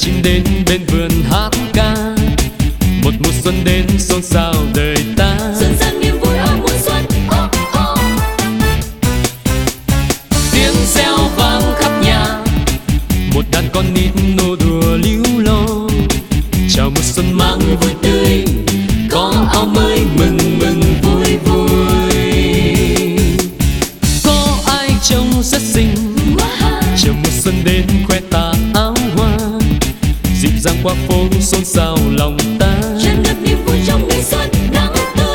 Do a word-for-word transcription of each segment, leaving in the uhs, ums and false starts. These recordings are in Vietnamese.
chim đến bên vườn hát ca, một mùa xuân đến xôn xao đời ta. Xuân sang niềm vui ở mùa xuân, oh, oh. Tiếng reo vang khắp nhà, một đàn con nít nô đùa líu lo. Chào mùa xuân mang vui tươi, có áo mới mừng mừng vui vui. Có ai trông rất xinh, chờ mùa xuân đến khoe tà áo hoa, dịu dàng qua phố xôn xao lòng ta. Tràn ngập niềm vui trong ngày xuân nắng tươi.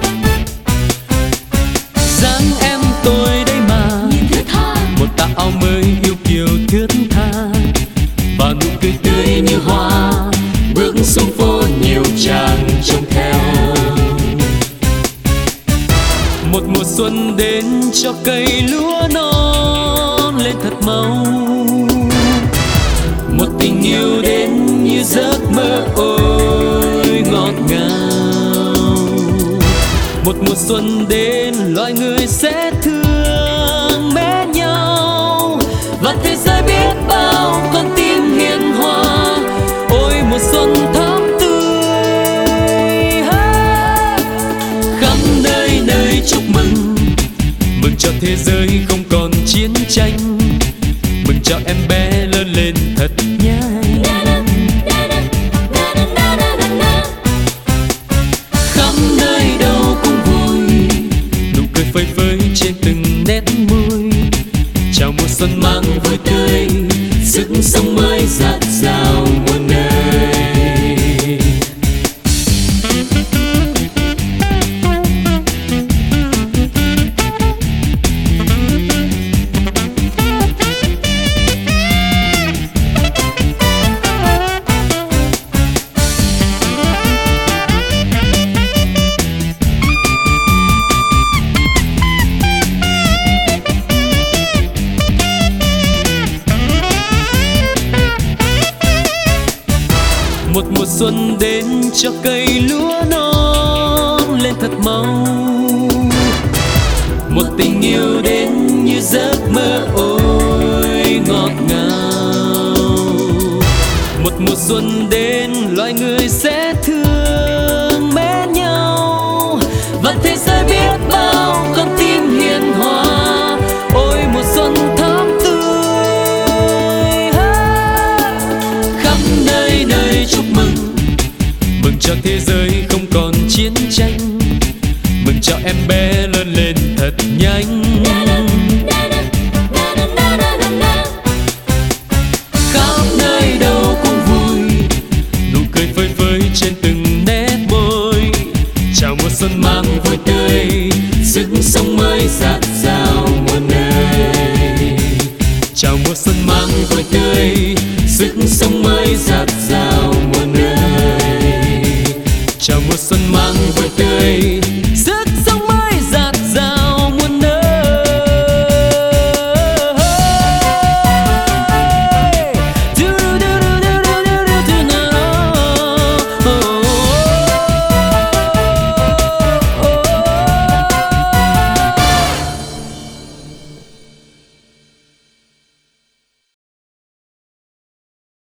Dáng em tôi đây mà, nhìn thướt tha, một tà áo mới yêu kiều thướt tha, và nụ cười tươi như hoa bước xuống phố nhiều chàng trông theo. Một mùa xuân đến cho cây lúa non lên thật mau, một tình yêu đến như giấc mơ ôi ngọt ngào. Một mùa xuân đến loài người sẽ thương mến nhau, và thế giới biết bao con tim hiền hòa. Ôi mùa xuân thắm tươi, khắp nơi nơi chúc mừng, mừng cho thế giới không còn chiến tranh, mừng cho em bé lớn lên thật nhanh. Khắp nơi đâu cũng vui, nụ cười phơi phới trên từng nét môi. Chào mùa xuân mang vui tươi, sức sống mới dạt dào muôn nơi. Một mùa xuân đến cho cây lúa non lên thật mau, một tình yêu đến như giấc mơ ôi ngọt ngào. Một mùa xuân đến loài người sẽ thương mến nhau, và thế giới biết bao con tim hiền hòa. Ôi mùa xuân thắm tươi, khắp nơi nơi chúc mừng, mừng cho thế giới không còn chiến tranh, mừng cho em bé lớn lên thật nhanh. Khắp nơi đâu cũng vui, nụ cười phơi phới trên từng nét môi. Chào mùa xuân mang vui tươi, sức sống mới dạt dào muôn nơi. Chào mùa xuân mang vui tươi, sức sống mới dạt